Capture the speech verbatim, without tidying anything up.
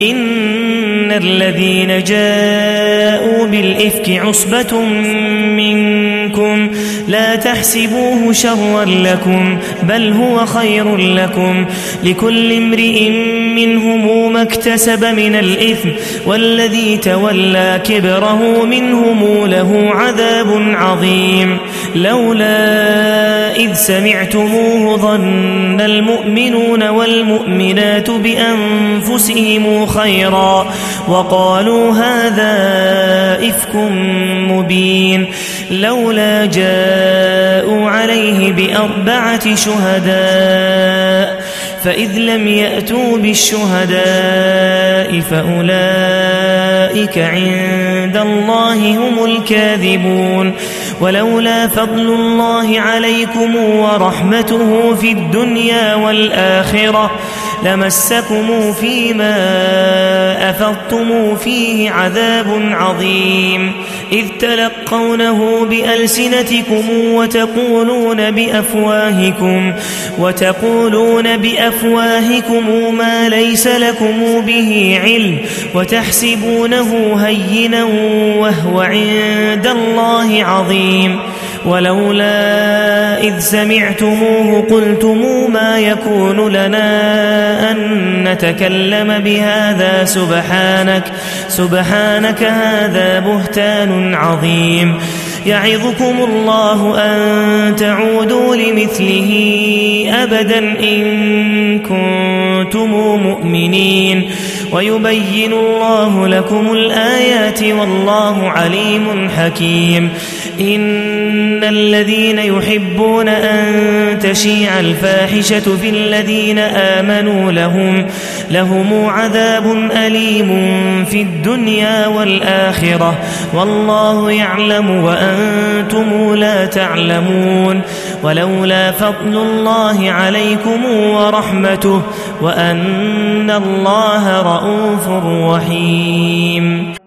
إن الذين جاءوا بالإفك عصبة منكم لا تحسبوه شرا لكم بل هو خير لكم لكل امرئ منهم ما اكتسب من الإثم والذي تولى كبره منهم له عذاب عظيم لولا إذ سمعتموه ظن المؤمنون والمؤمنات بأنفسهم خيرا وقالوا هذا إفك مبين لولا جاءوا عليه بأربعة شهداء فإذ لم يأتوا بالشهداء فأولئك عند الله هم الكاذبون ولولا فضل الله عليكم ورحمته في الدنيا والآخرة لمسكم فيما أفضتم فيه عذاب عظيم إذ تلقونه بألسنتكم وتقولون بأفواهكم وتقولون بأفواهكم ما ليس لكم به علم وتحسبونه هينا وهو عند الله عظيم ولولا إذ سمعتموه قلتم ما يكون لنا أن نتكلم بهذا سبحانك سبحانك هذا بهتان عظيم يعظكم الله أن تعودوا لمثله أبدا إن كنتم مؤمنين ويبين الله لكم الآيات والله عليم حكيم إن الذين يحبون أن تشيع الفاحشة في الذين آمنوا لهم, لهم عذاب أليم في الدنيا والآخرة والله يعلم وأنتم لا تعلمون ولولا فضل الله عليكم ورحمته وأن الله رءوف رحيم